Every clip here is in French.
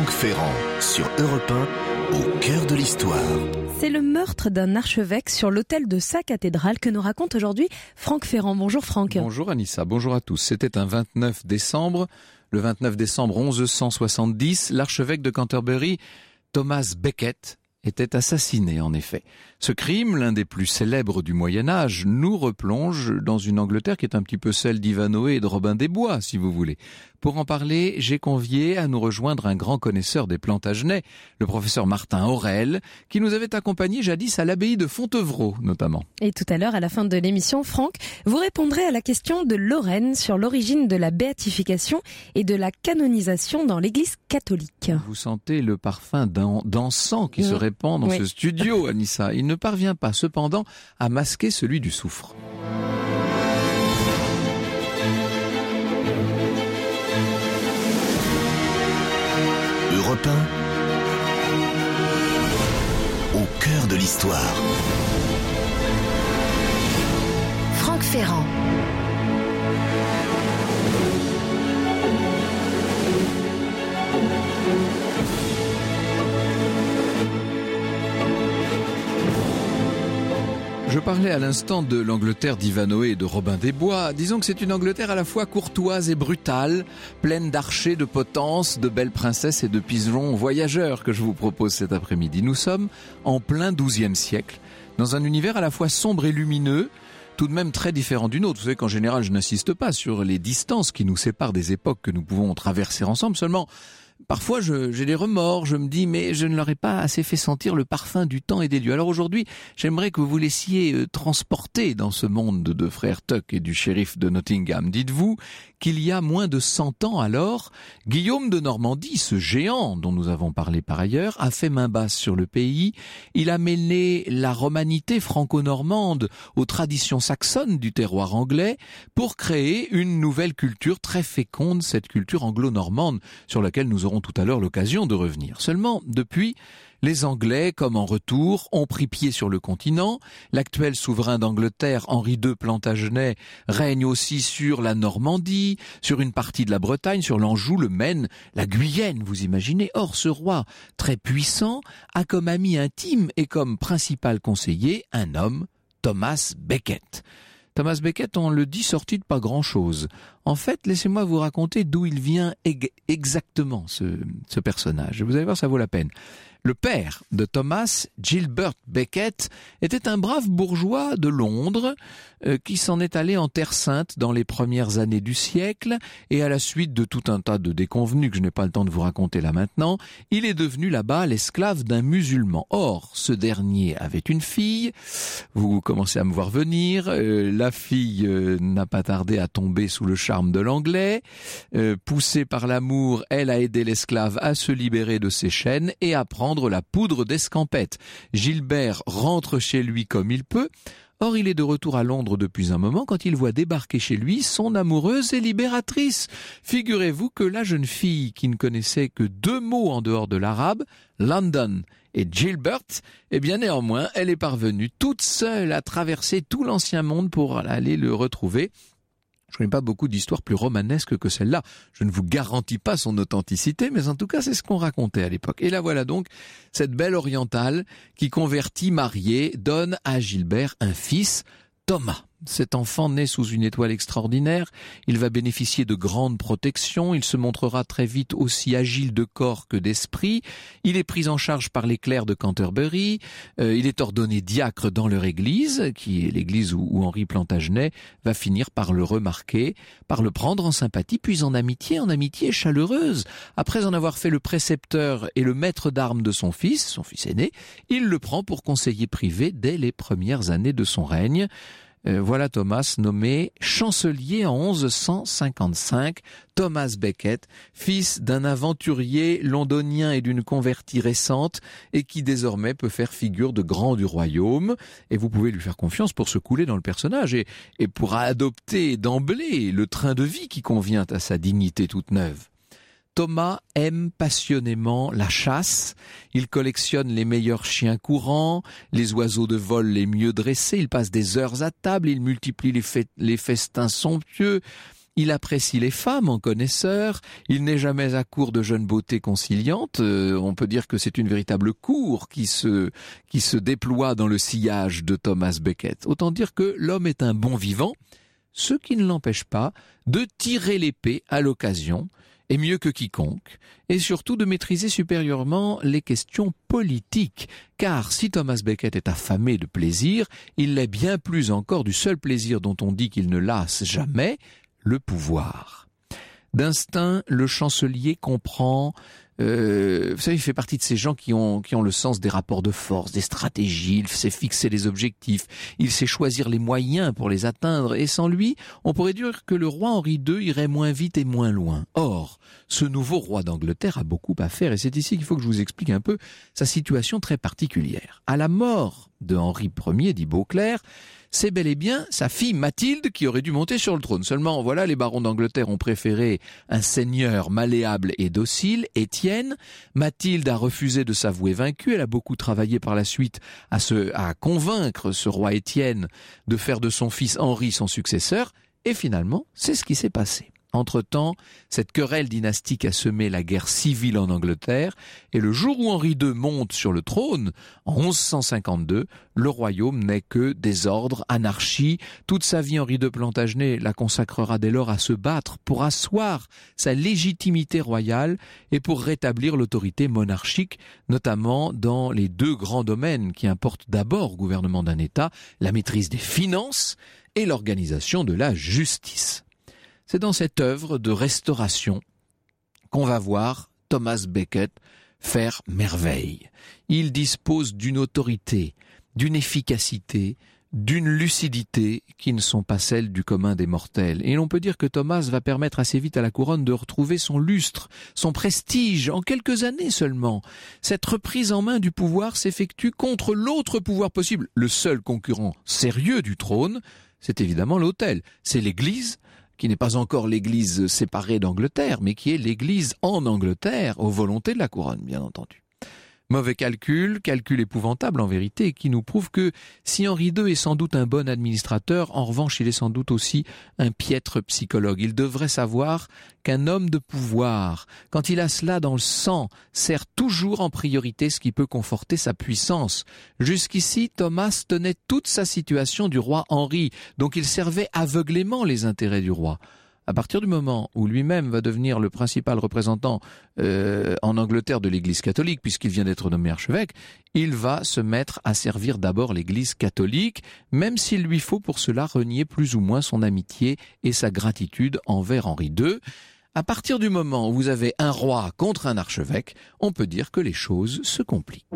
Franck Ferrand sur Europe 1, au cœur de l'histoire. C'est le meurtre d'un archevêque sur l'autel de sa cathédrale que nous raconte aujourd'hui Franck Ferrand. Bonjour Franck. Bonjour Anissa, bonjour à tous. C'était un 29 décembre. Le 29 décembre 1170, l'archevêque de Canterbury, Thomas Becket, était assassiné en effet. Ce crime, l'un des plus célèbres du Moyen-Âge, nous replonge dans une Angleterre qui est un petit peu celle d'Ivanhoé et de Robin des Bois, si vous voulez. Pour en parler, j'ai convié à nous rejoindre un grand connaisseur des Plantagenets, le professeur Martin Aurel, qui nous avait accompagnés jadis à l'abbaye de Fontevraud, notamment. Et tout à l'heure, à la fin de l'émission, Franck, vous répondrez à la question de Lorraine sur l'origine de la béatification et de la canonisation dans l'Église catholique. Vous sentez le parfum d'encens qui se répand dans ce studio, Anissa. Il ne parvient pas cependant à masquer celui du soufre. Europe 1, au cœur de l'histoire. Franck Ferrand. Je parlais à l'instant de l'Angleterre d'Ivanhoé et de Robin des Bois. Disons que c'est une Angleterre à la fois courtoise et brutale, pleine d'archers, de potences, de belles princesses et de pigeons voyageurs que je vous propose cet après-midi. Nous sommes en plein XIIe siècle, dans un univers à la fois sombre et lumineux, tout de même très différent du nôtre. Vous savez qu'en général, je n'insiste pas sur les distances qui nous séparent des époques que nous pouvons traverser ensemble, seulement parfois, j'ai des remords, je me dis, mais je ne leur ai pas assez fait sentir le parfum du temps et des lieux. Alors aujourd'hui, j'aimerais que vous vous laissiez transporter dans ce monde de frères Tuck et du shérif de Nottingham. Dites-vous qu'il y a moins de 100 ans alors, Guillaume de Normandie, ce géant dont nous avons parlé par ailleurs, a fait main basse sur le pays. Il a mêlé la romanité franco-normande aux traditions saxonnes du terroir anglais pour créer une nouvelle culture très féconde, cette culture anglo-normande sur laquelle nous aurons tout à l'heure l'occasion de revenir. Seulement, depuis, les Anglais, comme en retour, ont pris pied sur le continent. L'actuel souverain d'Angleterre, Henri II Plantagenet, règne aussi sur la Normandie, sur une partie de la Bretagne, sur l'Anjou, le Maine, la Guyenne, vous imaginez. Or, ce roi, très puissant, a comme ami intime et comme principal conseiller un homme, Thomas Becket. Thomas Becket, on le dit, sorti de pas grand-chose. En fait, laissez-moi vous raconter d'où il vient exactement, ce personnage. Vous allez voir, ça vaut la peine. Le père de Thomas, Gilbert Becket, était un brave bourgeois de Londres qui s'en est allé en Terre Sainte dans les premières années du siècle, et à la suite de tout un tas de déconvenues que je n'ai pas le temps de vous raconter là maintenant, il est devenu là-bas l'esclave d'un musulman. Or, ce dernier avait une fille, vous commencez à me voir venir, la fille n'a pas tardé à tomber sous le charme de l'anglais, poussée par l'amour, elle a aidé l'esclave à se libérer de ses chaînes et à prendre la poudre d'escampette. Gilbert rentre chez lui comme il peut. Or, il est de retour à Londres depuis un moment quand il voit débarquer chez lui son amoureuse et libératrice. Figurez-vous que la jeune fille, qui ne connaissait que 2 mots en dehors de l'arabe, London et Gilbert, eh bien néanmoins, elle est parvenue toute seule à traverser tout l'ancien monde pour aller le retrouver. Je ne connais pas beaucoup d'histoires plus romanesques que celle-là. Je ne vous garantis pas son authenticité, mais en tout cas, c'est ce qu'on racontait à l'époque. Et là, voilà donc cette belle orientale qui, convertie, mariée, donne à Gilbert un fils, Thomas. Cet enfant naît sous une étoile extraordinaire, il va bénéficier de grandes protections, il se montrera très vite aussi agile de corps que d'esprit, il est pris en charge par les clercs de Canterbury, il est ordonné diacre dans leur église, qui est l'église où Henri Plantagenet va finir par le remarquer, par le prendre en sympathie, puis en amitié chaleureuse. Après en avoir fait le précepteur et le maître d'armes de son fils aîné, il le prend pour conseiller privé dès les premières années de son règne. Voilà Thomas nommé chancelier en 1155, Thomas Becket, fils d'un aventurier londonien et d'une convertie récente et qui désormais peut faire figure de grand du royaume. Et vous pouvez lui faire confiance pour se couler dans le personnage et pour adopter d'emblée le train de vie qui convient à sa dignité toute neuve. Thomas aime passionnément la chasse, il collectionne les meilleurs chiens courants, les oiseaux de vol les mieux dressés, il passe des heures à table, il multiplie les festins somptueux, Il apprécie les femmes en connaisseur. Il n'est jamais à court de jeunes beautés conciliantes. On peut dire que c'est une véritable cour qui se déploie dans le sillage de Thomas Becket. Autant dire que l'homme est un bon vivant, ce qui ne l'empêche pas de tirer l'épée à l'occasion, et mieux que quiconque, et surtout de maîtriser supérieurement les questions politiques. Car si Thomas Becket est affamé de plaisir, il l'est bien plus encore du seul plaisir dont on dit qu'il ne lasse jamais, le pouvoir. D'instinct, le chancelier comprend... vous savez, il fait partie de ces gens qui ont le sens des rapports de force, des stratégies, il sait fixer les objectifs, il sait choisir les moyens pour les atteindre, et sans lui, on pourrait dire que le roi Henri II irait moins vite et moins loin. Or, ce nouveau roi d'Angleterre a beaucoup à faire, et c'est ici qu'il faut que je vous explique un peu sa situation très particulière. À la mort de Henri Ier, dit Beauclerc, c'est bel et bien sa fille Mathilde qui aurait dû monter sur le trône. Seulement, voilà, les barons d'Angleterre ont préféré un seigneur malléable et docile, Étienne. Mathilde a refusé de s'avouer vaincue. Elle a beaucoup travaillé par la suite à convaincre ce roi Étienne de faire de son fils Henri son successeur. Et finalement, c'est ce qui s'est passé. Entre-temps, cette querelle dynastique a semé la guerre civile en Angleterre, et le jour où Henri II monte sur le trône, en 1152, le royaume n'est que désordre, anarchie. Toute sa vie, Henri II Plantagenet la consacrera dès lors à se battre pour asseoir sa légitimité royale et pour rétablir l'autorité monarchique, notamment dans les deux grands domaines qui importent d'abord au gouvernement d'un État, la maîtrise des finances et l'organisation de la justice. C'est dans cette œuvre de restauration qu'on va voir Thomas Becket faire merveille. Il dispose d'une autorité, d'une efficacité, d'une lucidité qui ne sont pas celles du commun des mortels. Et l'on peut dire que Thomas va permettre assez vite à la couronne de retrouver son lustre, son prestige, en quelques années seulement. Cette reprise en main du pouvoir s'effectue contre l'autre pouvoir possible. Le seul concurrent sérieux du trône, c'est évidemment l'autel, c'est l'Église, qui n'est pas encore l'Église séparée d'Angleterre, mais qui est l'Église en Angleterre, aux volontés de la couronne, bien entendu. Mauvais calcul épouvantable en vérité, qui nous prouve que si Henri II est sans doute un bon administrateur, en revanche il est sans doute aussi un piètre psychologue. Il devrait savoir qu'un homme de pouvoir, quand il a cela dans le sang, sert toujours en priorité ce qui peut conforter sa puissance. Jusqu'ici, Thomas tenait toute sa situation du roi Henri, donc il servait aveuglément les intérêts du roi. À partir du moment où lui-même va devenir le principal représentant en Angleterre de l'Église catholique, puisqu'il vient d'être nommé archevêque, il va se mettre à servir d'abord l'Église catholique, même s'il lui faut pour cela renier plus ou moins son amitié et sa gratitude envers Henri II. À partir du moment où vous avez un roi contre un archevêque, on peut dire que les choses se compliquent.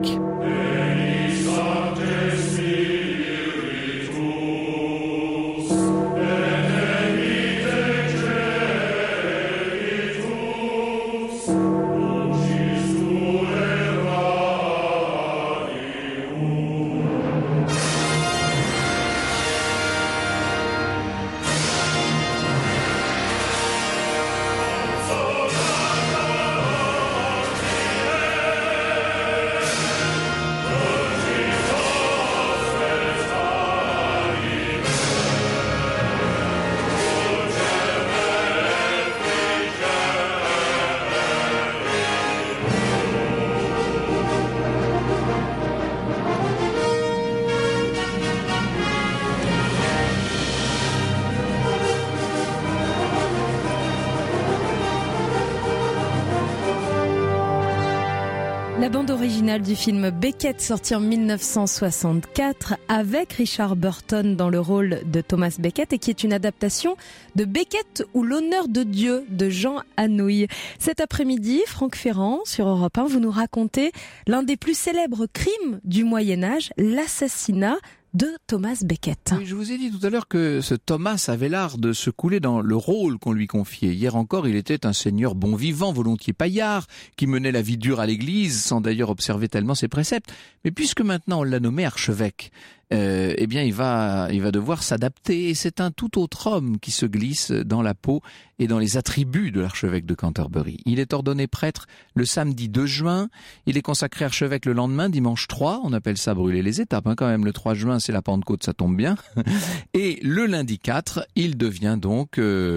La bande originale du film Becket, sorti en 1964, avec Richard Burton dans le rôle de Thomas Becket, et qui est une adaptation de Becket ou l'honneur de Dieu de Jean Anouilh. Cet après-midi, Franck Ferrand, sur Europe 1, vous nous racontez l'un des plus célèbres crimes du Moyen-Âge, l'assassinat de Thomas Becket. Oui, je vous ai dit tout à l'heure que ce Thomas avait l'art de se couler dans le rôle qu'on lui confiait. Hier encore, il était un seigneur bon vivant, volontiers paillard, qui menait la vie dure à l'église, sans d'ailleurs observer tellement ses préceptes. Mais puisque maintenant on l'a nommé archevêque, eh bien il va devoir s'adapter, et c'est un tout autre homme qui se glisse dans la peau et dans les attributs de l'archevêque de Canterbury. Il est ordonné prêtre le samedi 2 juin, il est consacré archevêque le lendemain, dimanche 3, on appelle ça brûler les étapes, quand même, le 3 juin c'est la Pentecôte, ça tombe bien, et le lundi 4, il devient donc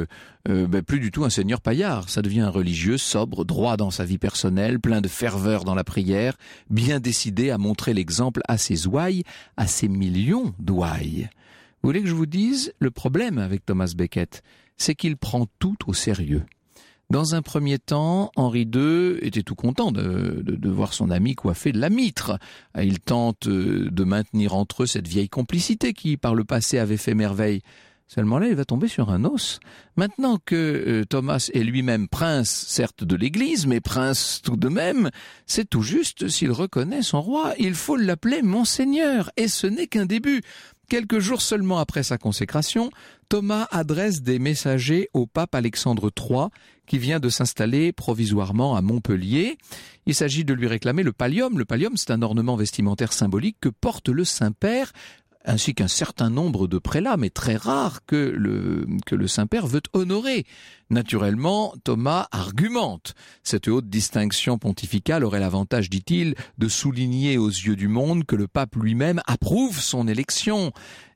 plus du tout un seigneur paillard. Ça devient un religieux sobre, droit dans sa vie personnelle, plein de ferveur dans la prière, bien décidé à montrer l'exemple à ses ouailles, à ses millions d'ouailles. Vous voulez que je vous dise, le problème avec Thomas Becket, c'est qu'il prend tout au sérieux. Dans un premier temps, Henri II était tout content de voir son ami coiffé de la mitre. Il tente de maintenir entre eux cette vieille complicité qui, par le passé, avait fait merveille. Seulement là, il va tomber sur un os. Maintenant que Thomas est lui-même prince, certes de l'Église, mais prince tout de même, c'est tout juste s'il reconnaît son roi. Il faut l'appeler Monseigneur, et ce n'est qu'un début. Quelques jours seulement après sa consécration, Thomas adresse des messagers au pape Alexandre III, qui vient de s'installer provisoirement à Montpellier. Il s'agit de lui réclamer le pallium. Le pallium, c'est un ornement vestimentaire symbolique que porte le Saint-Père, ainsi qu'un certain nombre de prélats, mais très rares, que le Saint-Père veut honorer. Naturellement, Thomas argumente. Cette haute distinction pontificale aurait l'avantage, dit-il, de souligner aux yeux du monde que le pape lui-même approuve son élection.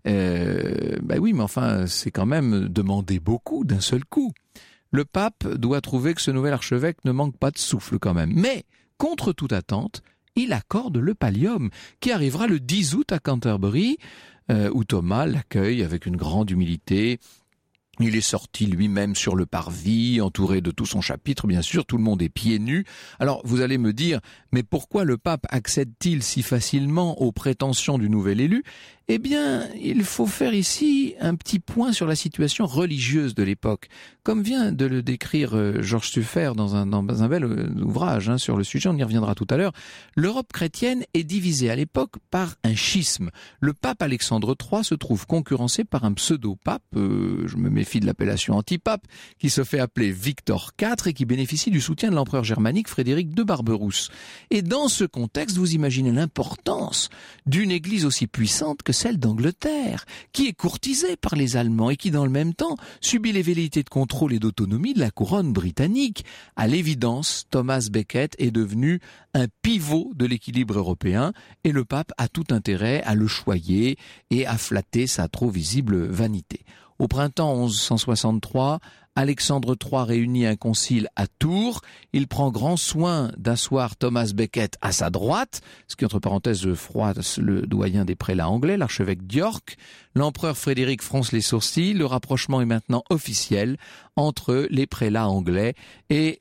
Oui, mais enfin, c'est quand même demander beaucoup d'un seul coup. Le pape doit trouver que ce nouvel archevêque ne manque pas de souffle quand même. Mais, contre toute attente, il accorde le pallium, qui arrivera le 10 août à Canterbury, où Thomas l'accueille avec une grande humilité. Il est sorti lui-même sur le parvis, entouré de tout son chapitre, bien sûr, tout le monde est pieds nus. Alors, vous allez me dire, mais pourquoi le pape accède-t-il si facilement aux prétentions du nouvel élu ? Eh bien, il faut faire ici un petit point sur la situation religieuse de l'époque. Comme vient de le décrire Georges Suffer dans un bel ouvrage sur le sujet, on y reviendra tout à l'heure, l'Europe chrétienne est divisée à l'époque par un schisme. Le pape Alexandre III se trouve concurrencé par un pseudo-pape, je me méfie de l'appellation antipape, qui se fait appeler Victor IV et qui bénéficie du soutien de l'empereur germanique Frédéric de Barberousse. Et dans ce contexte, vous imaginez l'importance d'une église aussi puissante que celle d'Angleterre, qui est courtisée par les Allemands et qui, dans le même temps, subit les velléités de contrôle et d'autonomie de la couronne britannique. À l'évidence, Thomas Becket est devenu un pivot de l'équilibre européen et le pape a tout intérêt à le choyer et à flatter sa trop visible vanité. Au printemps 1163, Alexandre III réunit un concile à Tours. Il prend grand soin d'asseoir Thomas Becket à sa droite, ce qui, entre parenthèses, froisse le doyen des prélats anglais, l'archevêque d'York. L'empereur Frédéric fronce les sourcils. Le rapprochement est maintenant officiel entre les prélats anglais et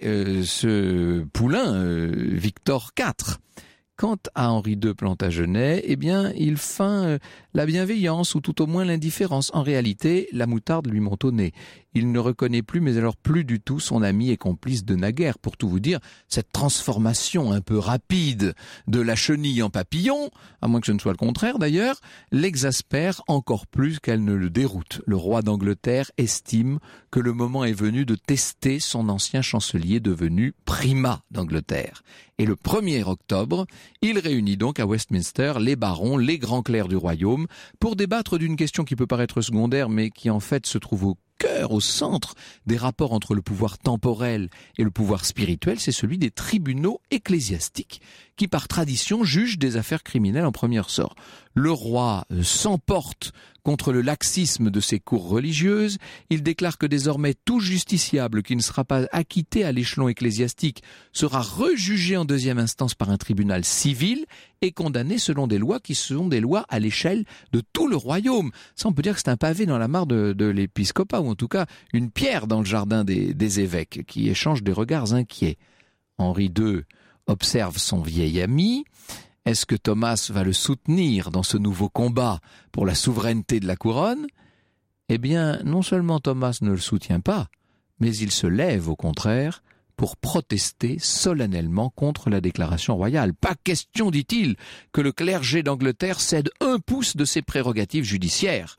ce poulain, Victor IV. Quant à Henri II Plantagenet, eh bien, il feint la bienveillance ou tout au moins l'indifférence. En réalité, la moutarde lui monte au nez. Il ne reconnaît plus, mais alors plus du tout, son ami et complice de naguère. Pour tout vous dire, cette transformation un peu rapide de la chenille en papillon, à moins que ce ne soit le contraire d'ailleurs, l'exaspère encore plus qu'elle ne le déroute. Le roi d'Angleterre estime que le moment est venu de tester son ancien chancelier devenu primat d'Angleterre. Et le 1er octobre, il réunit donc à Westminster les barons, les grands clercs du royaume, pour débattre d'une question qui peut paraître secondaire, mais qui en fait se trouve au cœur, au centre des rapports entre le pouvoir temporel et le pouvoir spirituel, c'est celui des tribunaux ecclésiastiques qui, par tradition, jugent des affaires criminelles en premier ressort. Le roi s'emporte contre le laxisme de ses cours religieuses. Il déclare que désormais tout justiciable qui ne sera pas acquitté à l'échelon ecclésiastique sera rejugé en deuxième instance par un tribunal civil et condamné selon des lois qui sont des lois à l'échelle de tout le royaume. Ça, on peut dire que c'est un pavé dans la mare de l'épiscopat, ou en tout cas une pierre dans le jardin des évêques, qui échangent des regards inquiets. Henri II observe son vieil ami. Est-ce que Thomas va le soutenir dans ce nouveau combat pour la souveraineté de la couronne ? Eh bien, non seulement Thomas ne le soutient pas, mais il se lève au contraire pour protester solennellement contre la déclaration royale. Pas question, dit-il, que le clergé d'Angleterre cède 1 pouce de ses prérogatives judiciaires.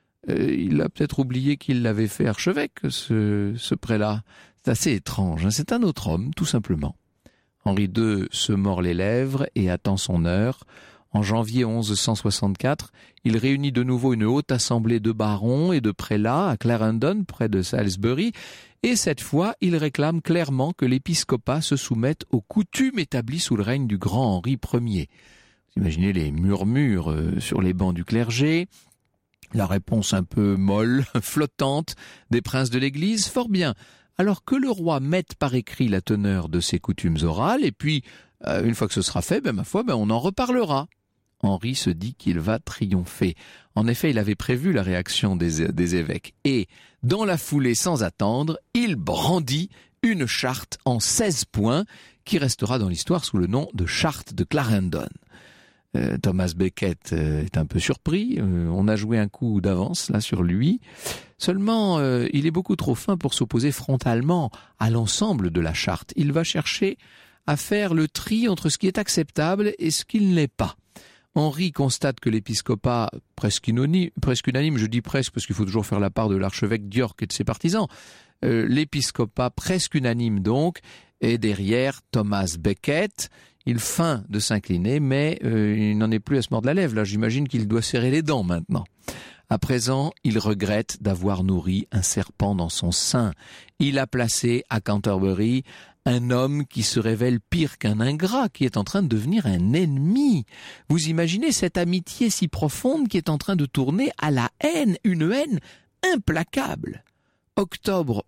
Il a peut-être oublié qu'il l'avait fait archevêque, ce prélat. C'est assez étrange, c'est un autre homme, tout simplement. Henri II se mord les lèvres et attend son heure. En janvier 1164, il réunit de nouveau une haute assemblée de barons et de prélats à Clarendon, près de Salisbury, et cette fois, il réclame clairement que l'épiscopat se soumette aux coutumes établies sous le règne du grand Henri Ier. Vous imaginez les murmures sur les bancs du clergé. La réponse un peu molle, flottante, des princes de l'Église, fort bien. Alors que le roi mette par écrit la teneur de ses coutumes orales, et puis, une fois que ce sera fait, ma foi, on en reparlera. Henri se dit qu'il va triompher. En effet, il avait prévu la réaction des évêques. Et, dans la foulée sans attendre, il brandit une charte en 16 points qui restera dans l'histoire sous le nom de charte de Clarendon. Thomas Becket est un peu surpris. On a joué un coup d'avance là sur lui. Seulement, il est beaucoup trop fin pour s'opposer frontalement à l'ensemble de la charte. Il va chercher à faire le tri entre ce qui est acceptable et ce qui ne l'est pas. Henri constate que l'épiscopat, presque unanime, je dis presque parce qu'il faut toujours faire la part de l'archevêque d'York et de ses partisans, l'épiscopat presque unanime donc, est derrière Thomas Becket. Il feint de s'incliner, mais il n'en est plus à se mordre la lèvre. Là, j'imagine qu'il doit serrer les dents maintenant. À présent, il regrette d'avoir nourri un serpent dans son sein. Il a placé à Canterbury un homme qui se révèle pire qu'un ingrat, qui est en train de devenir un ennemi. Vous imaginez cette amitié si profonde qui est en train de tourner à la haine, une haine implacable. Octobre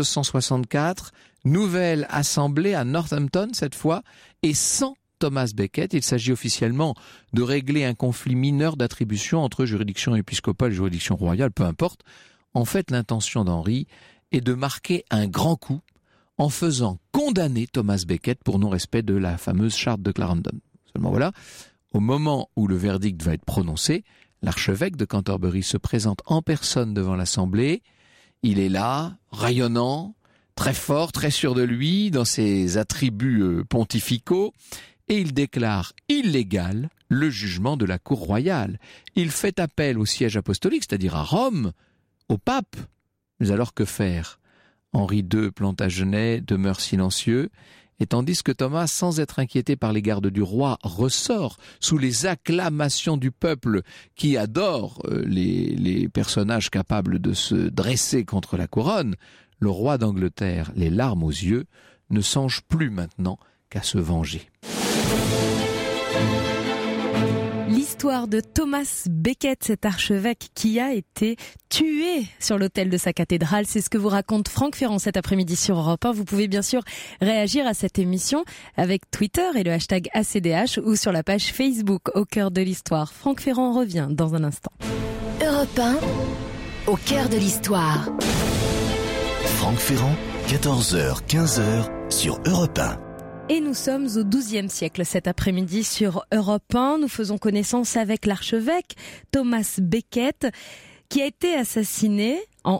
1164, nouvelle assemblée à Northampton cette fois, et sans Thomas Becket. Il s'agit officiellement de régler un conflit mineur d'attribution entre juridiction épiscopale et juridiction royale, peu importe. En fait, l'intention d'Henri est de marquer un grand coup en faisant condamner Thomas Becket pour non-respect de la fameuse charte de Clarendon. Seulement voilà, au moment où le verdict va être prononcé, l'archevêque de Canterbury se présente en personne devant l'assemblée. Il est là, rayonnant, très fort, très sûr de lui, dans ses attributs pontificaux, et il déclare illégal le jugement de la cour royale. Il fait appel au siège apostolique, c'est-à-dire à Rome, au pape. Mais alors que faire ? Henri II Plantagenet demeure silencieux, et tandis que Thomas, sans être inquiété par les gardes du roi, ressort sous les acclamations du peuple qui adore les personnages capables de se dresser contre la couronne, le roi d'Angleterre, les larmes aux yeux, ne songe plus maintenant qu'à se venger. L'histoire de Thomas Becket, cet archevêque qui a été tué sur l'autel de sa cathédrale, c'est ce que vous raconte Franck Ferrand cet après-midi sur Europe 1. Vous pouvez bien sûr réagir à cette émission avec Twitter et le hashtag ACDH ou sur la page Facebook Au cœur de l'histoire. Franck Ferrand revient dans un instant. Europe 1, au cœur de l'histoire. Franck Ferrand, 14h, 15h sur Europe 1. Et nous sommes au XIIe siècle cet après-midi sur Europe 1. Nous faisons connaissance avec l'archevêque Thomas Becket qui a été assassiné en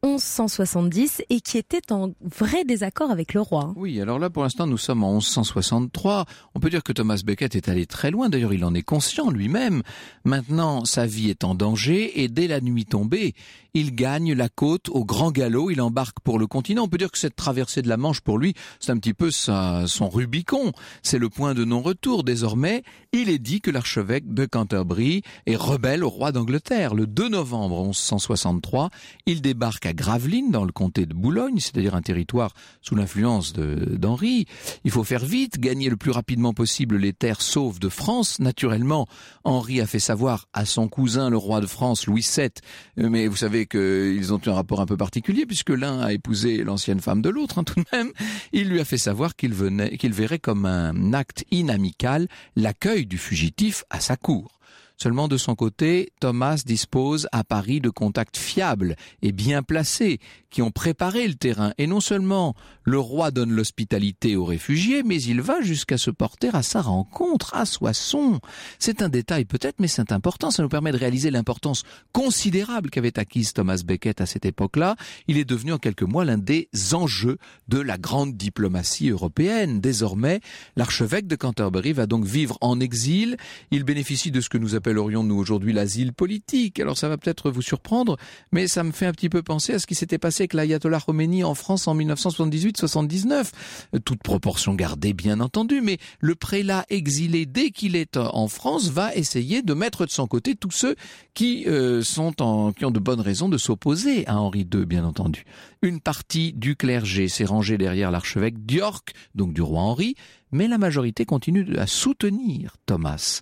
1170 et qui était en vrai désaccord avec le roi. Oui, alors là pour l'instant nous sommes en 1163. On peut dire que Thomas Becket est allé très loin, d'ailleurs il en est conscient lui-même. Maintenant sa vie est en danger et dès la nuit tombée, il gagne la côte au grand galop, il embarque pour le continent. On peut dire que cette traversée de la Manche pour lui, c'est un petit peu son Rubicon. C'est le point de non-retour désormais. Il est dit que l'archevêque de Canterbury est rebelle au roi d'Angleterre. Le 2 novembre 1163, il débarque à Gravelines, dans le comté de Boulogne, c'est-à-dire un territoire sous l'influence d'Henri. Il faut faire vite, gagner le plus rapidement possible les terres sauves de France. Naturellement, Henri a fait savoir à son cousin, le roi de France, Louis VII, mais vous savez qu'ils ont eu un rapport un peu particulier, puisque l'un a épousé l'ancienne femme de l'autre, tout de même. Il lui a fait savoir qu'il verrait comme un acte inamical l'accueil du fugitif à sa cour. Seulement de son côté, Thomas dispose à Paris de contacts fiables et bien placés qui ont préparé le terrain. Et non seulement le roi donne l'hospitalité aux réfugiés, mais il va jusqu'à se porter à sa rencontre à Soissons. C'est un détail peut-être, mais c'est important. Ça nous permet de réaliser l'importance considérable qu'avait acquise Thomas Becket à cette époque-là. Il est devenu en quelques mois l'un des enjeux de la grande diplomatie européenne. Désormais, l'archevêque de Canterbury va donc vivre en exil. Il bénéficie de ce que nous appellerions nous aujourd'hui l'asile politique. Alors ça va peut-être vous surprendre, mais ça me fait un petit peu penser à ce qui s'était passé avec l'ayatollah Khomeini en France en 1978-79. Toute proportion gardée bien entendu, mais le prélat exilé dès qu'il est en France va essayer de mettre de son côté tous ceux qui ont de bonnes raisons de s'opposer à Henri II, bien entendu. Une partie du clergé s'est rangée derrière l'archevêque d'York, donc du roi Henri, mais la majorité continue à soutenir Thomas.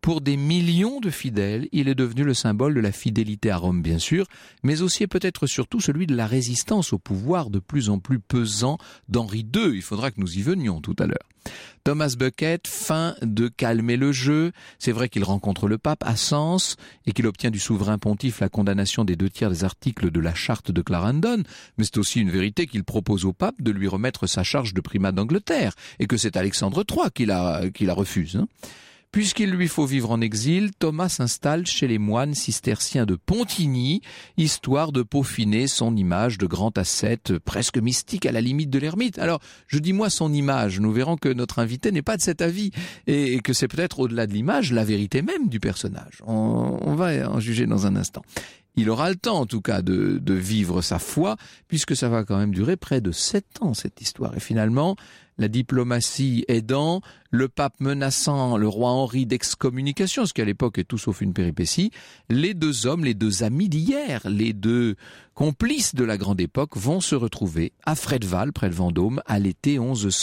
Pour des millions de fidèles, il est devenu le symbole de la fidélité à Rome, bien sûr, mais aussi et peut-être surtout celui de la résistance au pouvoir de plus en plus pesant d'Henri II. Il faudra que nous y venions tout à l'heure. Thomas Becket feint de calmer le jeu. C'est vrai qu'il rencontre le pape à Sens et qu'il obtient du souverain pontife la condamnation des 2/3 des articles de la charte de Clarendon. Mais c'est aussi une vérité qu'il propose au pape de lui remettre sa charge de primat d'Angleterre et que c'est Alexandre III qui la refuse. Puisqu'il lui faut vivre en exil, Thomas s'installe chez les moines cisterciens de Pontigny, histoire de peaufiner son image de grand ascète presque mystique à la limite de l'ermite. Alors, je dis moi son image, nous verrons que notre invité n'est pas de cet avis et que c'est peut-être au-delà de l'image la vérité même du personnage. On va en juger dans un instant. Il aura le temps, en tout cas, de vivre sa foi, puisque ça va quand même durer près de 7 ans, cette histoire. Et finalement, la diplomatie aidant, le pape menaçant le roi Henri d'excommunication, ce qui à l'époque est tout sauf une péripétie, les deux hommes, les deux amis d'hier, les deux complices de la grande époque vont se retrouver à Fredval, près de Vendôme, à l'été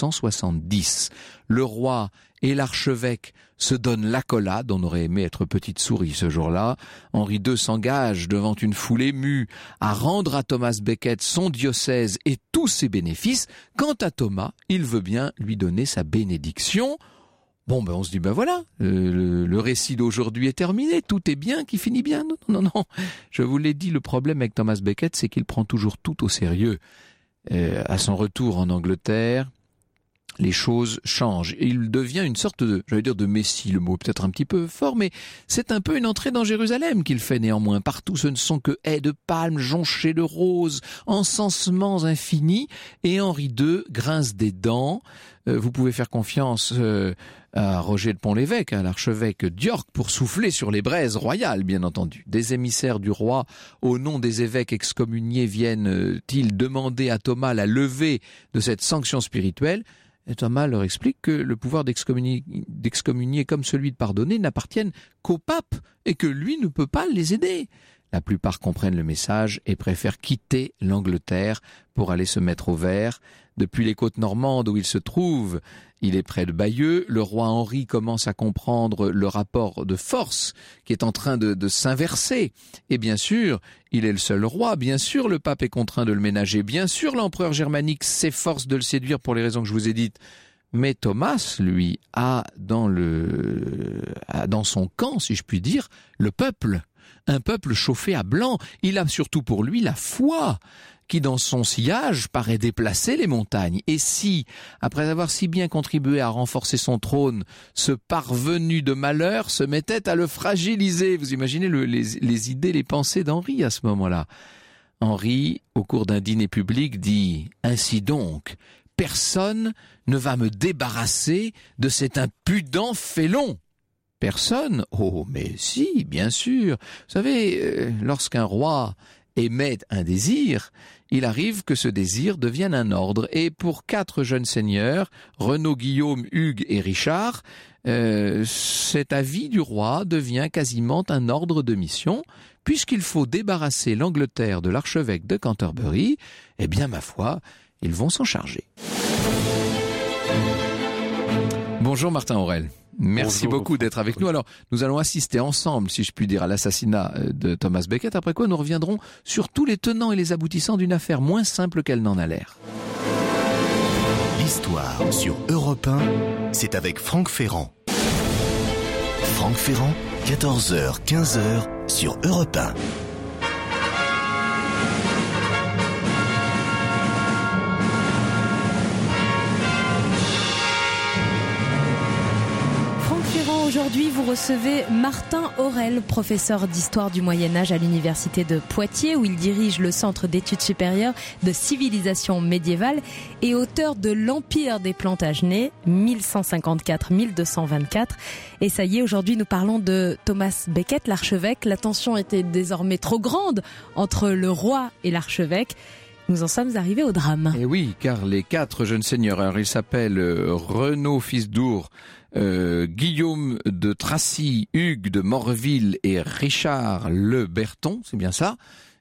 1170. Le roi et l'archevêque se donnent l'accolade, on aurait aimé être petite souris ce jour-là. Henri II s'engage devant une foule émue à rendre à Thomas Becket son diocèse et tous ses bénéfices. Quant à Thomas, il veut bien lui donner sa bénédiction. Bon, on se dit, voilà, le récit d'aujourd'hui est terminé, tout est bien qui finit bien. Non, je vous l'ai dit, le problème avec Thomas Becket, c'est qu'il prend toujours tout au sérieux. À son retour en Angleterre, les choses changent. Il devient une sorte de messie, le mot peut-être un petit peu fort, mais c'est un peu une entrée dans Jérusalem qu'il fait néanmoins. Partout, ce ne sont que haies de palmes jonchées de roses, encensements infinis, et Henri II grince des dents. Vous pouvez faire confiance à Roger de Pont-l'Évêque, à l'archevêque d'York, pour souffler sur les braises royales, bien entendu. Des émissaires du roi, au nom des évêques excommuniés, viennent-ils demander à Thomas la levée de cette sanction spirituelle? Et Thomas leur explique que le pouvoir d'excommunier comme celui de pardonner n'appartiennent qu'au pape et que lui ne peut pas les aider. La plupart comprennent le message et préfèrent quitter l'Angleterre pour aller se mettre au vert. Depuis les côtes normandes où il se trouve, il est près de Bayeux, le roi Henri commence à comprendre le rapport de force qui est en train de s'inverser. Et bien sûr, il est le seul roi, bien sûr le pape est contraint de le ménager, bien sûr l'empereur germanique s'efforce de le séduire pour les raisons que je vous ai dites. Mais Thomas, lui, a dans son camp, si je puis dire, le peuple. Un peuple chauffé à blanc. Il a surtout pour lui la foi qui, dans son sillage, paraît déplacer les montagnes. Et si, après avoir si bien contribué à renforcer son trône, ce parvenu de malheur se mettait à le fragiliser, vous imaginez les idées, les pensées d'Henri à ce moment-là. Henri, au cours d'un dîner public, dit « Ainsi donc, personne ne va me débarrasser de cet impudent félon !» Personne? Oh, mais si, bien sûr. Vous savez, lorsqu'un roi émet un désir, il arrive que ce désir devienne un ordre. Et pour 4 jeunes seigneurs, Renaud, Guillaume, Hugues et Richard, cet avis du roi devient quasiment un ordre de mission, puisqu'il faut débarrasser l'Angleterre de l'archevêque de Canterbury. Eh bien, ma foi, ils vont s'en charger. Bonjour Martin Aurel. Merci beaucoup d'être avec nous. Alors, nous allons assister ensemble, si je puis dire, à l'assassinat de Thomas Becket, après quoi nous reviendrons sur tous les tenants et les aboutissants d'une affaire moins simple qu'elle n'en a l'air. L'histoire sur Europe 1, c'est avec Franck Ferrand. Franck Ferrand, 14h, 15h sur Europe 1. Aujourd'hui, vous recevez Martin Aurel, professeur d'histoire du Moyen-Âge à l'université de Poitiers, où il dirige le Centre d'études supérieures de civilisation médiévale et auteur de l'Empire des Plantagenets, 1154-1224. Et ça y est, aujourd'hui, nous parlons de Thomas Becket, l'archevêque. La tension était désormais trop grande entre le roi et l'archevêque. Nous en sommes arrivés au drame. Et oui, car les 4 jeunes seigneurs, alors ils s'appellent Renaud, fils d'Our, Guillaume de Tracy, Hugues de Morville et Richard le Berton, c'est bien ça.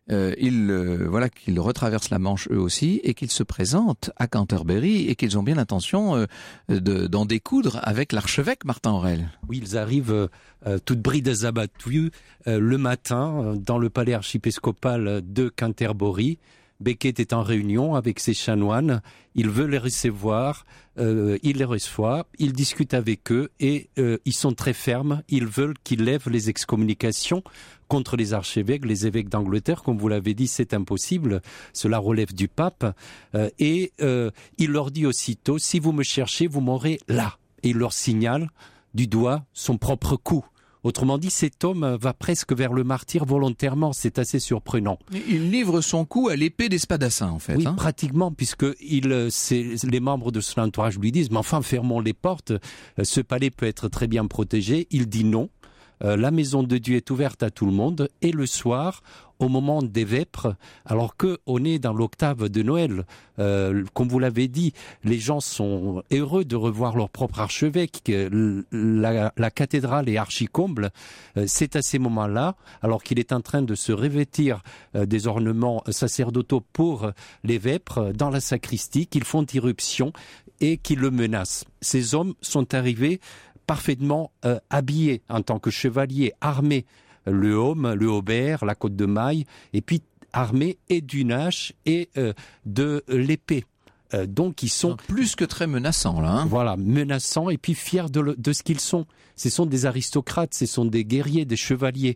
qu'ils retraversent la Manche eux aussi et qu'ils se présentent à Canterbury et qu'ils ont bien l'intention d'en découdre avec l'archevêque Martin Aurèle. Oui, ils arrivent toutes brides abattues le matin dans le palais archiépiscopal de Canterbury. Becket est en réunion avec ses chanoines, il veut les recevoir, il les reçoit, il discute avec eux et ils sont très fermes, ils veulent qu'ils lèvent les excommunications contre les archevêques, les évêques d'Angleterre, comme vous l'avez dit, c'est impossible, cela relève du pape, et il leur dit aussitôt, si vous me cherchez, vous m'aurez là, et il leur signale du doigt son propre coup. Autrement dit, cet homme va presque vers le martyre volontairement, c'est assez surprenant. Il livre son coup à l'épée d'Espadassin, en fait. Oui, pratiquement, puisque les membres de son entourage lui disent « Mais enfin, fermons les portes, ce palais peut être très bien protégé. » Il dit non. La maison de Dieu est ouverte à tout le monde, et le soir, au moment des vêpres, alors qu'on est dans l'octave de Noël, comme vous l'avez dit, les gens sont heureux de revoir leur propre archevêque, la cathédrale est archi-comble, c'est à ces moments-là, alors qu'il est en train de se revêtir des ornements sacerdotaux pour les vêpres dans la sacristie, qu'ils font irruption et qu'ils le menacent. Ces hommes sont arrivés parfaitement habillé en tant que chevalier, armé, le aume, le haubert, la côte de maille, et puis armé et d'une hache et de l'épée. Donc ils sont plus que très menaçants là. Voilà, menaçants et puis fiers de ce qu'ils sont. Ce sont des aristocrates, ce sont des guerriers, des chevaliers.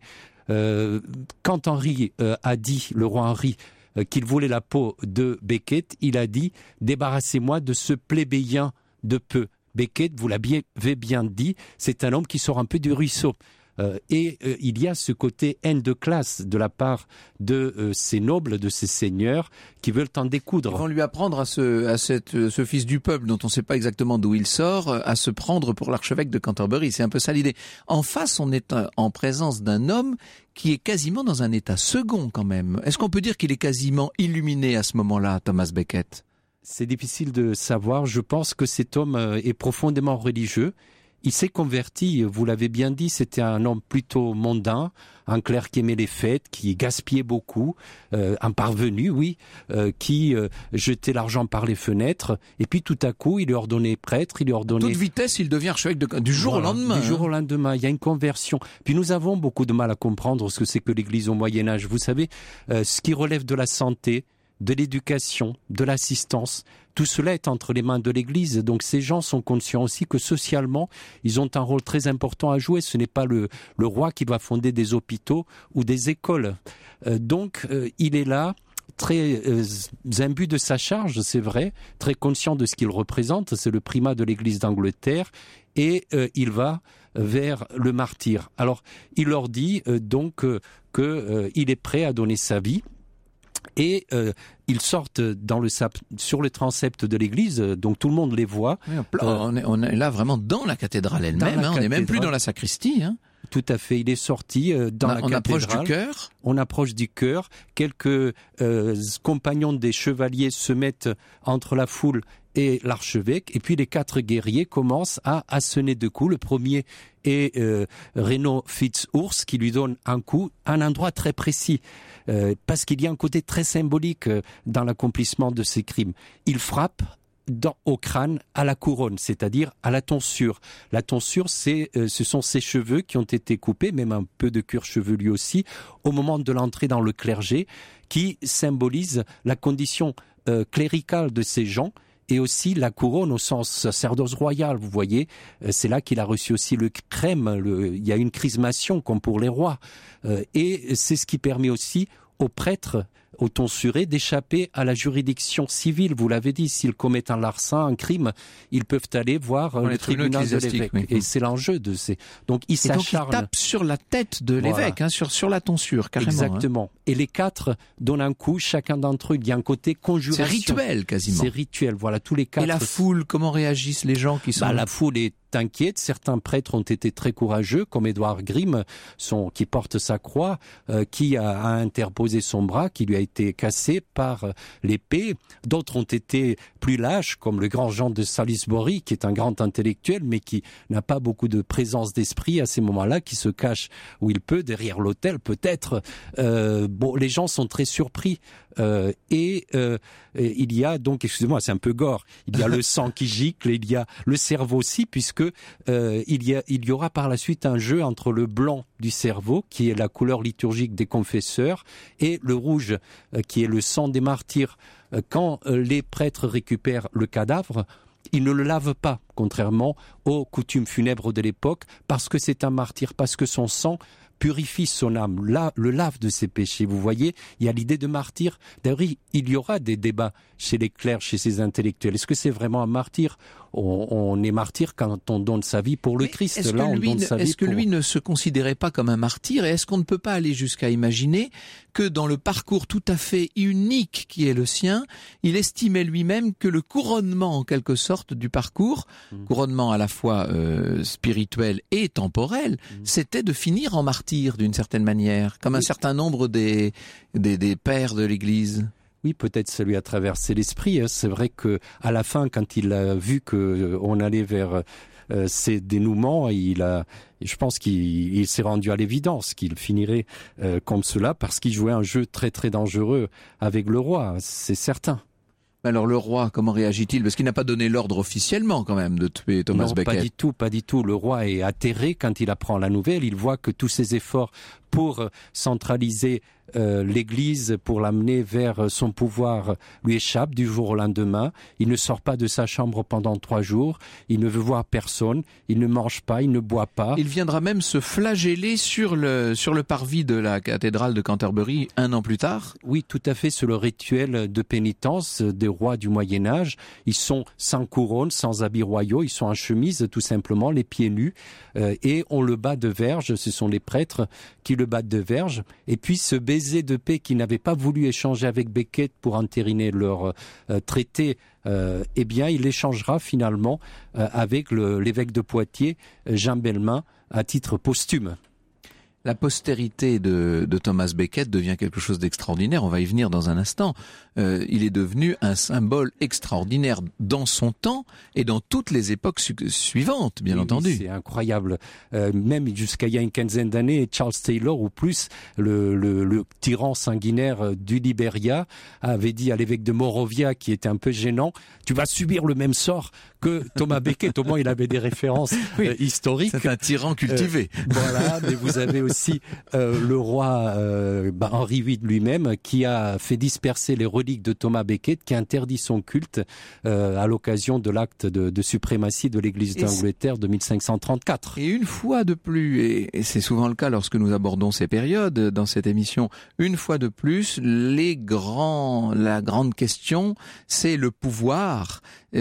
Quand Henri a dit, le roi Henri, qu'il voulait la peau de Becket, il a dit « Débarrassez-moi de ce plébéien de peu ». Becket, vous l'avez bien dit, c'est un homme qui sort un peu du ruisseau. Il y a ce côté haine de classe de la part de ces nobles, de ces seigneurs qui veulent en découdre. Ils vont lui apprendre à ce fils du peuple dont on ne sait pas exactement d'où il sort, à se prendre pour l'archevêque de Canterbury. C'est un peu ça l'idée. En face, on est en présence d'un homme qui est quasiment dans un état second quand même. Est-ce qu'on peut dire qu'il est quasiment illuminé à ce moment-là, Thomas Becket ? C'est difficile de savoir. Je pense que cet homme est profondément religieux. Il s'est converti, vous l'avez bien dit, c'était un homme plutôt mondain, un clerc qui aimait les fêtes, qui gaspillait beaucoup, un parvenu, oui, qui jetait l'argent par les fenêtres. Et puis tout à coup, il est ordonné prêtre, il est ordonné... À toute vitesse, il devient archevêque du jour au lendemain. Du jour au lendemain, il y a une conversion. Puis nous avons beaucoup de mal à comprendre ce que c'est que l'Église au Moyen-Âge. Vous savez, ce qui relève de la santé, de l'éducation, de l'assistance, tout cela est entre les mains de l'Église. Donc ces gens sont conscients aussi que socialement, ils ont un rôle très important à jouer. Ce n'est pas le roi qui va fonder des hôpitaux ou des écoles. Donc il est là, très imbu de sa charge, c'est vrai, très conscient de ce qu'il représente. C'est le primat de l'Église d'Angleterre et il va vers le martyre. Alors il leur dit donc qu'il est prêt à donner sa vie. Et ils sortent sur le transept de l'église, donc tout le monde les voit. Oui, on est là vraiment dans la cathédrale elle-même, on n'est même plus dans la sacristie. Hein. Tout à fait, il est sorti dans la cathédrale. On approche du chœur. On approche du chœur. Quelques compagnons des chevaliers se mettent entre la foule et l'archevêque. Et puis les 4 guerriers commencent à assonner 2 coups. Le premier est Renaud Fitzours qui lui donne un coup à un endroit très précis. Parce qu'il y a un côté très symbolique dans l'accomplissement de ces crimes. Il frappe au crâne, à la couronne, c'est-à-dire à la tonsure. La tonsure, ce sont ces cheveux qui ont été coupés, même un peu de cuir chevelu aussi, au moment de l'entrée dans le clergé, qui symbolise la condition cléricale de ces gens, et aussi la couronne au sens sacerdoce royal, vous voyez. C'est là qu'il a reçu aussi le crème, il y a une chrismation comme pour les rois. Et c'est ce qui permet aussi aux prêtres, aux tonsurés, d'échapper à la juridiction civile. Vous l'avez dit, s'ils commettent un larcin, un crime, ils peuvent aller voir le tribunal de l'évêque. Oui. Et c'est l'enjeu de ces... Donc ils s'acharnent. Donc ils tapent sur la tête de l'évêque, voilà. Sur la tonsure, carrément. Exactement. Hein. Et les 4 donnent un coup, chacun d'entre eux, il y a un côté conjuration. C'est rituel, quasiment. C'est rituel, voilà, tous les 4. Et la foule, comment réagissent les gens qui sont... La foule est inquiète. Certains prêtres ont été très courageux, comme Édouard Grimm, qui porte sa croix, qui a interposé son bras, qui lui a été cassé par l'épée. D'autres ont été plus lâches, comme le grand Jean de Salisbury, qui est un grand intellectuel, mais qui n'a pas beaucoup de présence d'esprit à ces moments-là, qui se cache où il peut, derrière l'autel peut-être. Les gens sont très surpris. Et il y a donc, excusez-moi, c'est un peu gore, il y a le sang qui gicle, il y a le cerveau aussi, puisque il y aura par la suite un jeu entre le blanc du cerveau, qui est la couleur liturgique des confesseurs, et le rouge, qui est le sang des martyrs. Quand les prêtres récupèrent le cadavre, ils ne le lavent pas, contrairement aux coutumes funèbres de l'époque, parce que c'est un martyr, parce que son sang purifie son âme, le lave de ses péchés. Vous voyez, il y a l'idée de martyr. D'ailleurs, il y aura des débats chez les clercs, chez ces intellectuels. Est-ce que c'est vraiment un martyr ? On est martyr quand on donne sa vie pour le Christ. Est-ce que lui ne se considérait pas comme un martyr ? Et est-ce qu'on ne peut pas aller jusqu'à imaginer que dans le parcours tout à fait unique qui est le sien, il estimait lui-même que le couronnement en quelque sorte du parcours, couronnement à la fois spirituel et temporel, c'était de finir en martyr d'une certaine manière, comme un certain nombre des pères de l'Église. Oui, peut-être ça lui a traversé l'esprit. C'est vrai que à la fin, quand il a vu que on allait vers ces dénouements, je pense qu'il s'est rendu à l'évidence qu'il finirait comme cela, parce qu'il jouait un jeu très très dangereux avec le roi, c'est certain. Alors le roi, comment réagit-il ? Parce qu'il n'a pas donné l'ordre officiellement quand même de tuer Thomas Becket. Non, pas du tout. Le roi est atterré quand il apprend la nouvelle. Il voit que tous ses efforts pour centraliser l'Église, pour l'amener vers son pouvoir, lui échappent du jour au lendemain. Il ne sort pas de sa chambre pendant 3 jours. Il ne veut voir personne. Il ne mange pas, il ne boit pas. Il viendra même se flageller sur le parvis de la cathédrale de Canterbury 1 an plus tard. Oui, tout à fait. C'est le rituel de pénitence des rois du Moyen-Âge. Ils sont sans couronne, sans habits royaux. Ils sont en chemise, tout simplement, les pieds nus. Et on le bat de verge. Ce sont les prêtres qui le battent de verge. Et puis ce baiser de paix qu'ils n'avaient pas voulu échanger avec Becket pour entériner leur traité, eh bien il échangera finalement avec l'évêque de Poitiers, Jean Bellemin, à titre posthume. La postérité de Thomas Becket devient quelque chose d'extraordinaire, on va y venir dans un instant. Il est devenu un symbole extraordinaire dans son temps et dans toutes les époques suivantes, bien entendu. Oui, c'est incroyable. Même jusqu'à il y a une quinzaine d'années, Charles Taylor, ou plus, le tyran sanguinaire du Libéria, avait dit à l'évêque de Morovia, qui était un peu gênant, « Tu vas subir le même sort que Thomas Becket ». Au moins, il avait des références historiques. C'est un tyran cultivé. Voilà, mais vous avez aussi le roi Henri VIII lui-même, qui a fait disperser les reliques de Thomas Becket, qui interdit son culte à l'occasion de l'acte de suprématie de l'Église d'Angleterre de 1534. Et une fois de plus, et c'est souvent le cas lorsque nous abordons ces périodes dans cette émission, une fois de plus, la grande question, c'est le pouvoir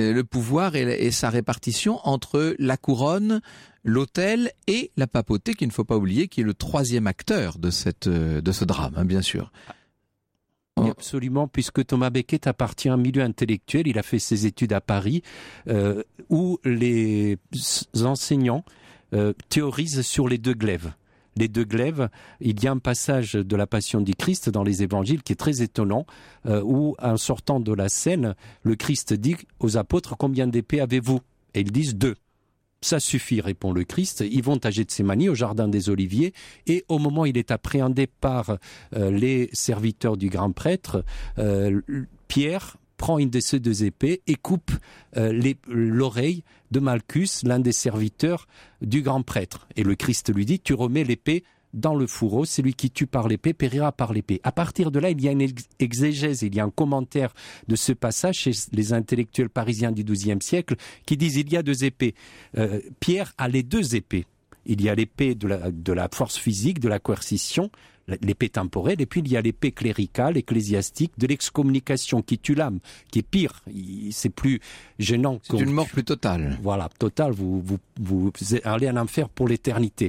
et sa répartition entre la couronne, l'autel et la papauté, qu'il ne faut pas oublier, qui est le 3e acteur de ce drame, hein, bien sûr. Oui, absolument, puisque Thomas Becket appartient à un milieu intellectuel. Il a fait ses études à Paris, où les enseignants théorisent sur les 2 glaives. Les 2 glaives, il y a un passage de la Passion du Christ dans les évangiles qui est très étonnant, où en sortant de la scène, le Christ dit aux apôtres « Combien d'épées avez-vous » Et ils disent « 2 ». Ça suffit, répond le Christ. Ils vont à Gethsémani, au jardin des Oliviers, et au moment où il est appréhendé par les serviteurs du grand prêtre, Pierre prend une de ces 2 épées et coupe l'oreille de Malchus, l'un des serviteurs du grand prêtre. Et le Christ lui dit, tu remets l'épée dans le fourreau, celui qui tue par l'épée périra par l'épée. À partir de là, il y a une exégèse, il y a un commentaire de ce passage chez les intellectuels parisiens du XIIe siècle qui disent il y a 2 épées. Pierre a les 2 épées. Il y a l'épée de la force physique, de la coercition, l'épée temporelle, et puis il y a l'épée cléricale, ecclésiastique, de l'excommunication qui tue l'âme, qui est pire. C'est plus gênant. C'est une mort plus totale. Voilà, totale. Vous allez en enfer pour l'éternité.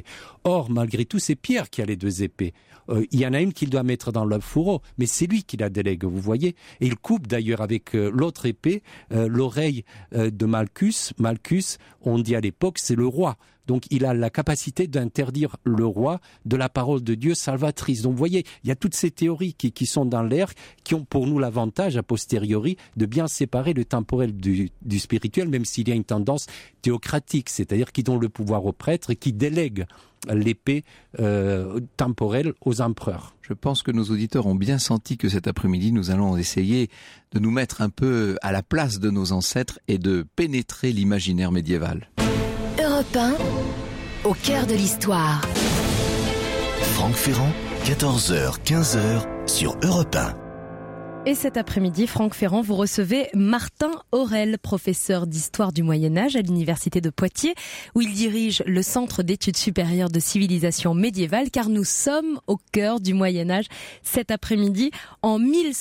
Or, malgré tout, c'est Pierre qui a les 2 épées. Il y en a une qu'il doit mettre dans le fourreau, mais c'est lui qui la délègue, vous voyez. Et il coupe d'ailleurs avec l'autre épée l'oreille de Malchus. Malchus, on dit à l'époque, c'est le roi. Donc il a la capacité d'interdire le roi de la parole de Dieu salvatrice. Donc vous voyez, il y a toutes ces théories qui sont dans l'air, qui ont pour nous l'avantage a posteriori de bien séparer le temporel du spirituel, même s'il y a une tendance théocratique, c'est-à-dire qui donne le pouvoir aux prêtres et qui délègue l'épée temporelle aux empereurs. Je pense que nos auditeurs ont bien senti que cet après-midi, nous allons essayer de nous mettre un peu à la place de nos ancêtres et de pénétrer l'imaginaire médiéval. Europe 1, au cœur de l'histoire. Franck Ferrand, 14h, 15h sur Europe 1. Et cet après-midi, Franck Ferrand, vous recevez Martin Aurel, professeur d'histoire du Moyen-Âge à l'Université de Poitiers, où il dirige le Centre d'études supérieures de civilisation médiévale, car nous sommes au cœur du Moyen-Âge. Cet après-midi, en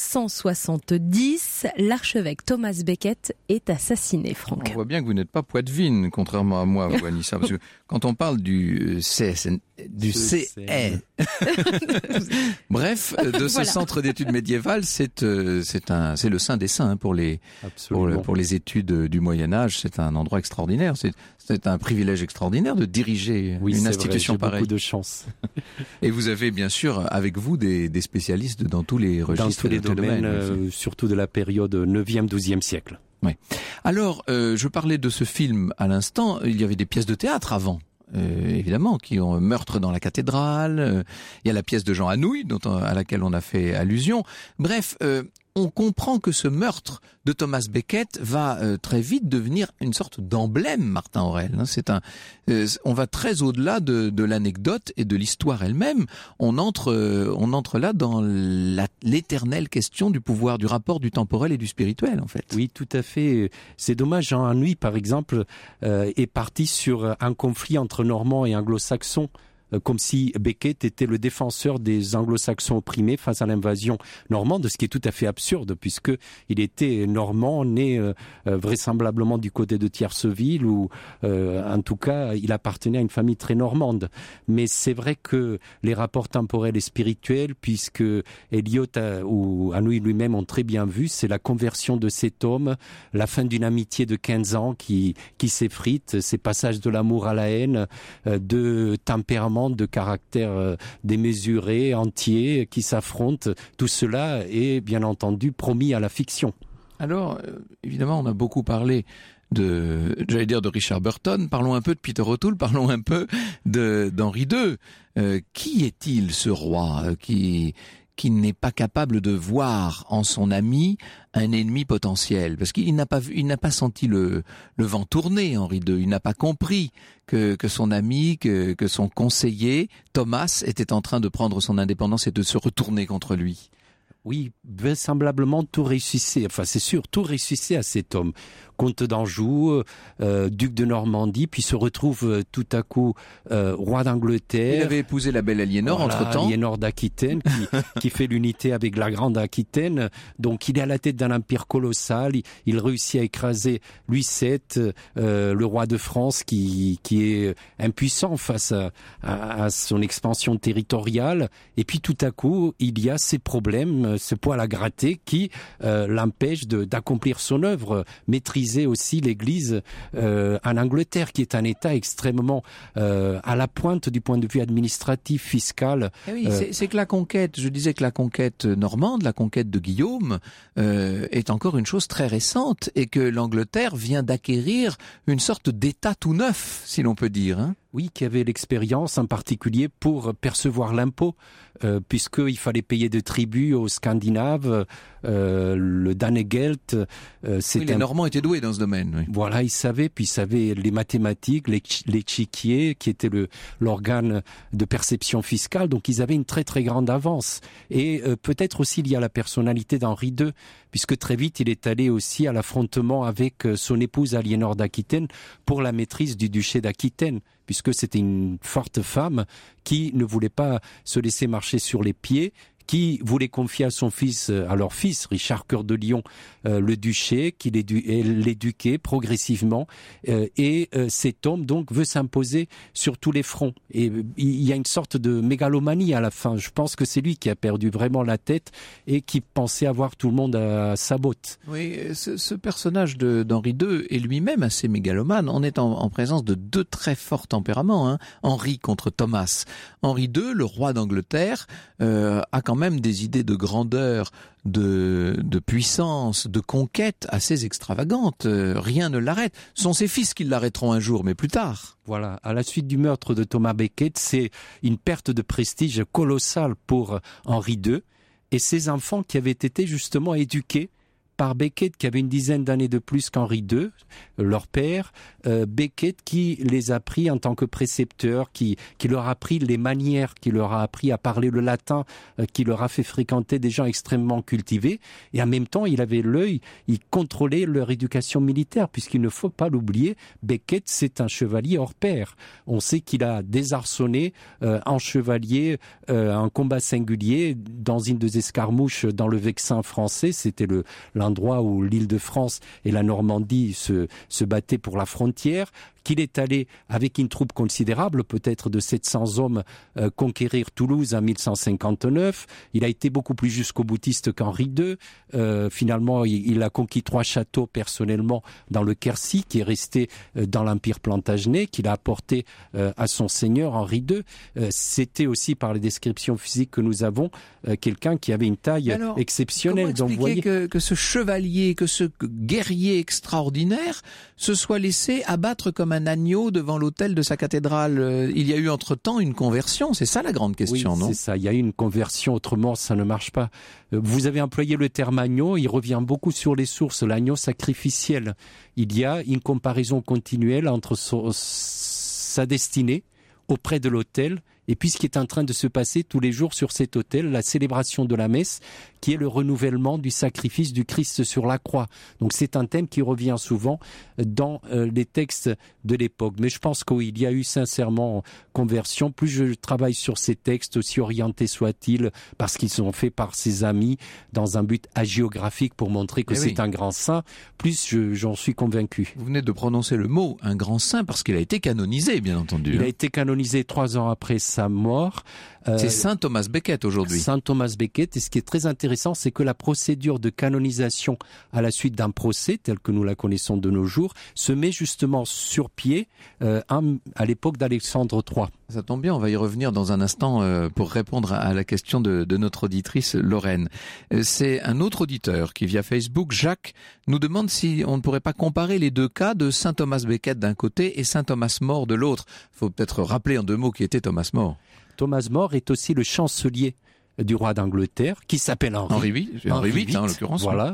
1170, l'archevêque Thomas Becket est assassiné, Franck. On voit bien que vous n'êtes pas poitevine, contrairement à moi, vous, Anissa, parce que quand on parle du bref, de ce centre d'études médiévales, c'est le saint des saints pour les études du Moyen-Âge. C'est un endroit extraordinaire. C'est un privilège extraordinaire de diriger une institution pareille. Beaucoup de chance. Et vous avez bien sûr avec vous des spécialistes dans tous les registres, dans tous les domaines, surtout de la période 9e, 12e siècle. Oui. Alors, je parlais de ce film à l'instant. Il y avait des pièces de théâtre avant. Évidemment, qui ont Meurtre dans la cathédrale, il y a la pièce de Jean Anouilh, à laquelle on a fait allusion. Bref, on comprend que ce meurtre de Thomas Becket va très vite devenir une sorte d'emblème, Martin Aurel. On va très au-delà de l'anecdote et de l'histoire elle-même. On entre là dans l'éternelle question du pouvoir, du rapport du temporel et du spirituel, en fait. Oui, tout à fait. C'est dommage, Jean Anouilh, par exemple, est parti sur un conflit entre Normands et Anglo-Saxons, comme si Becket était le défenseur des anglo-saxons opprimés face à l'invasion normande, ce qui est tout à fait absurde, puisque il était normand, né vraisemblablement du côté de Thierceville, ou en tout cas, il appartenait à une famille très normande. Mais c'est vrai que les rapports temporels et spirituels, puisque Eliot ou Anouilh lui-même ont très bien vu, c'est la conversion de cet homme, la fin d'une amitié de 15 ans qui s'effrite, ces passages de l'amour à la haine, de tempérament, de caractère démesuré, entier, qui s'affrontent. Tout cela est bien entendu promis à la fiction. Alors, évidemment, on a beaucoup parlé de Richard Burton. Parlons un peu de Peter O'Toole, parlons un peu d'Henri II. Qui est-il, ce roi qui n'est pas capable de voir en son ami un ennemi potentiel, parce qu'il n'a pas senti le vent tourner, Henri II. Il n'a pas compris que son ami, que son conseiller Thomas était en train de prendre son indépendance et de se retourner contre lui. Oui, vraisemblablement tout réussissait, enfin c'est sûr, tout réussissait à cet homme. Comte d'Anjou, duc de Normandie, puis se retrouve tout à coup roi d'Angleterre. Il avait épousé la belle Aliénor entre-temps. Aliénor d'Aquitaine, qui fait l'unité avec la grande Aquitaine. Donc il est à la tête d'un empire colossal. Il réussit à écraser Louis VII, le roi de France, qui est impuissant face à son expansion territoriale. Et puis tout à coup, il y a ces problèmes, ce poil à gratter qui l'empêche d'accomplir son œuvre, maîtriser aussi l'Église en Angleterre, qui est un État extrêmement à la pointe du point de vue administratif, fiscal. Et oui, c'est que la conquête, je disais que la conquête normande, la conquête de Guillaume, est encore une chose très récente, et que l'Angleterre vient d'acquérir une sorte d'État tout neuf, si l'on peut dire, hein. Oui, qui avait l'expérience en particulier pour percevoir l'impôt, puisqu'il fallait payer des tributs aux Scandinaves, le Danegeld. Les Normands étaient doués dans ce domaine. Oui. Voilà, ils savaient, puis ils savaient les mathématiques, l'échiquier, qui était l'organe de perception fiscale, donc ils avaient une très très grande avance. Et peut-être aussi il y a la personnalité d'Henri II, puisque très vite il est allé aussi à l'affrontement avec son épouse Aliénor d'Aquitaine pour la maîtrise du duché d'Aquitaine, puisque c'était une forte femme qui ne voulait pas se laisser marcher sur les pieds, qui voulait confier à leur fils, Richard Cœur de Lion, le duché, qui l'éduquait progressivement. Et cet homme, donc, veut s'imposer sur tous les fronts. Et il y a une sorte de mégalomanie à la fin. Je pense que c'est lui qui a perdu vraiment la tête et qui pensait avoir tout le monde à sa botte. Oui, ce personnage d'Henri II est lui-même assez mégalomane. On est en présence de deux très forts tempéraments, hein. Henri contre Thomas. Henri II, le roi d'Angleterre, a quand même des idées de grandeur, de puissance, de conquête assez extravagantes. Rien ne l'arrête. Ce sont ses fils qui l'arrêteront un jour, mais plus tard. Voilà, à la suite du meurtre de Thomas Becket, c'est une perte de prestige colossale pour Henri II et ses enfants qui avaient été justement éduqués par Becket, qui avait une dizaine d'années de plus qu'Henri II, leur père. Becket qui les a pris en tant que précepteur, qui leur a appris les manières, qui leur a appris à parler le latin, qui leur a fait fréquenter des gens extrêmement cultivés. Et en même temps, il avait l'œil, il contrôlait leur éducation militaire, puisqu'il ne faut pas l'oublier, Becket, c'est un chevalier hors pair. On sait qu'il a désarçonné en chevalier un combat singulier dans une des escarmouches dans le Vexin français. C'était l'endroit où l'Île-de-France et la Normandie se battaient pour la frontière, qu'il est allé avec une troupe considérable, peut-être de 700 hommes, conquérir Toulouse en 1159. Il a été beaucoup plus jusqu'au-boutiste qu'Henri II. Finalement, il a conquis 3 châteaux personnellement dans le Quercy, qui est resté dans l'Empire plantagenet, qu'il a apporté à son seigneur Henri II. C'était aussi, par les descriptions physiques que nous avons, quelqu'un qui avait une taille exceptionnelle. Comment expliquer que ce chevalier, que ce guerrier extraordinaire se soit laissé abattre comme un agneau devant l'autel de sa cathédrale? Il y a eu entre-temps une conversion, c'est ça la grande question, non? Oui, c'est ça, il y a eu une conversion, autrement ça ne marche pas. Vous avez employé le terme agneau, il revient beaucoup sur les sources, l'agneau sacrificiel. Il y a une comparaison continuelle entre sa destinée auprès de l'autel et puis ce qui est en train de se passer tous les jours sur cet autel, la célébration de la messe, qui est le renouvellement du sacrifice du Christ sur la croix. Donc c'est un thème qui revient souvent dans les textes de l'époque. Mais je pense qu'il y a eu sincèrement conversion. Plus je travaille sur ces textes, aussi orientés soient-ils, parce qu'ils sont faits par ses amis dans un but hagiographique pour montrer que c'est un grand saint, plus j'en suis convaincu. Vous venez de prononcer le mot un grand saint parce qu'il a été canonisé, bien entendu. Il a été canonisé 3 ans après sa mort. C'est Saint Thomas Becket aujourd'hui. Saint Thomas Becket. Et ce qui est très intéressant, c'est que la procédure de canonisation à la suite d'un procès, tel que nous la connaissons de nos jours, se met justement sur pied à l'époque d'Alexandre III. Ça tombe bien, on va y revenir dans un instant pour répondre à la question de notre auditrice Lorraine. C'est un autre auditeur qui, via Facebook, Jacques, nous demande si on ne pourrait pas comparer les deux cas de Saint Thomas Becket d'un côté et Saint Thomas More de l'autre. Il faut peut-être rappeler en 2 mots qui était Thomas More. Thomas More est aussi le chancelier du roi d'Angleterre, qui s'appelle Henri VIII, en l'occurrence. Voilà.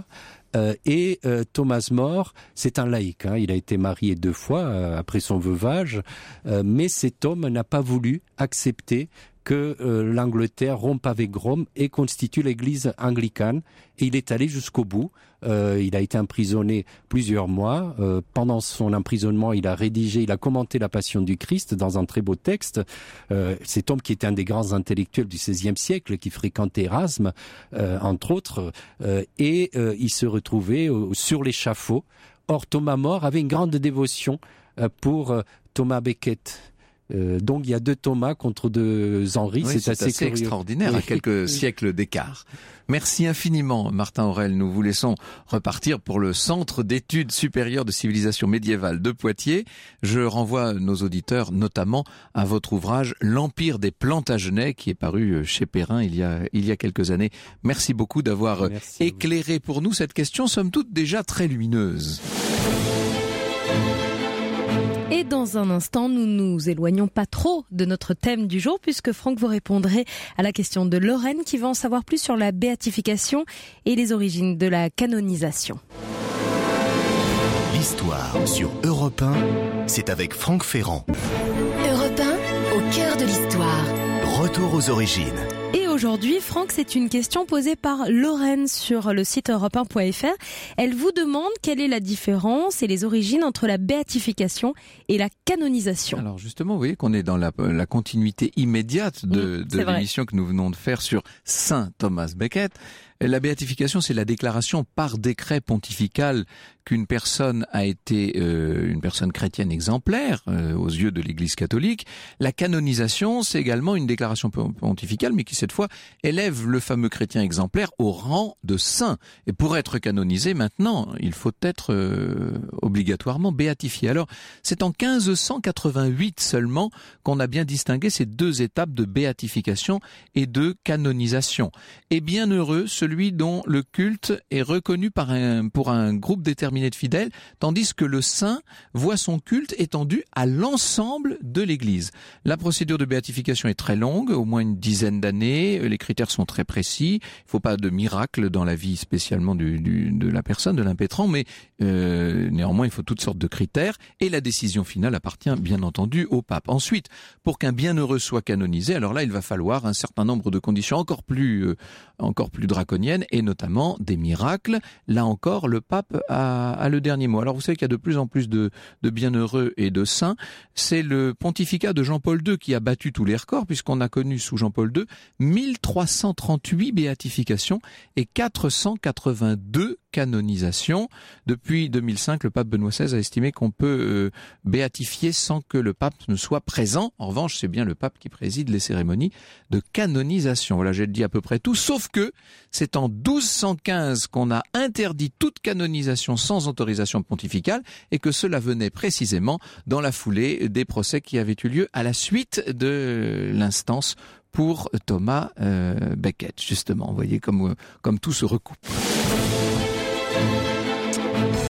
Et Thomas More, c'est un laïc. Il a été marié 2 fois après son veuvage, mais cet homme n'a pas voulu accepter que l'Angleterre rompe avec Rome et constitue l'église anglicane. Et il est allé jusqu'au bout. Il a été emprisonné plusieurs mois. Pendant son emprisonnement, il a commenté la Passion du Christ dans un très beau texte. Cet homme qui était un des grands intellectuels du XVIe siècle, qui fréquentait Erasme, entre autres, et il se retrouvait sur l'échafaud. Or, Thomas More avait une grande dévotion pour Thomas Becket. Donc il y a 2 Thomas contre 2 Henri, oui, c'est assez curieux. Extraordinaire, à quelques siècles d'écart. Merci infiniment Martin Aurel, nous vous laissons repartir pour le Centre d'études supérieures de civilisation médiévale de Poitiers. Je renvoie nos auditeurs notamment à votre ouvrage L'Empire des Plantagenets qui est paru chez Perrin il y a quelques années. Merci beaucoup d'avoir éclairé pour nous cette question, somme toute déjà très lumineuse. Et dans un instant, nous nous éloignons pas trop de notre thème du jour puisque Franck vous répondrez à la question de Lorraine qui va en savoir plus sur la béatification et les origines de la canonisation. L'histoire sur Europe 1, c'est avec Franck Ferrand. Europe 1, au cœur de l'histoire. Retour aux origines. Et aujourd'hui, Franck, c'est une question posée par Lorraine sur le site europe1.fr. Elle vous demande quelle est la différence et les origines entre la béatification et la canonisation. Alors justement, vous voyez qu'on est dans la continuité immédiate de l'émission que nous venons de faire sur Saint Thomas Becket. La béatification, c'est la déclaration par décret pontifical qu'une personne a été une personne chrétienne exemplaire aux yeux de l'Église catholique. La canonisation, c'est également une déclaration pontificale, mais qui cette fois élève le fameux chrétien exemplaire au rang de saint. Et pour être canonisé maintenant, il faut être obligatoirement béatifié. Alors, c'est en 1588 seulement qu'on a bien distingué ces deux étapes de béatification et de canonisation. Et bienheureux celui dont le culte est reconnu pour un groupe déterminé de fidèles, tandis que le saint voit son culte étendu à l'ensemble de l'Église. La procédure de béatification est très longue, au moins une dizaine d'années, les critères sont très précis, il ne faut pas de miracle dans la vie spécialement de la personne, de l'impétrant, mais néanmoins il faut toutes sortes de critères, et la décision finale appartient bien entendu au pape. Ensuite, pour qu'un bienheureux soit canonisé, alors là il va falloir un certain nombre de conditions encore plus draconiennes, et notamment des miracles. Là encore, le pape a le dernier mot. Alors vous savez qu'il y a de plus en plus de bienheureux et de saints. C'est le pontificat de Jean-Paul II qui a battu tous les records, puisqu'on a connu sous Jean-Paul II 1338 béatifications et 482 canonisations. Depuis 2005, le pape Benoît XVI a estimé qu'on peut béatifier sans que le pape ne soit présent. En revanche, c'est bien le pape qui préside les cérémonies de canonisation. Voilà, j'ai dit à peu près tout, sauf que c'est en 1215 qu'on a interdit toute canonisation sans autorisation pontificale, et que cela venait précisément dans la foulée des procès qui avaient eu lieu à la suite de l'instance pour Thomas Becket, justement. Vous voyez comme tout se recoupe.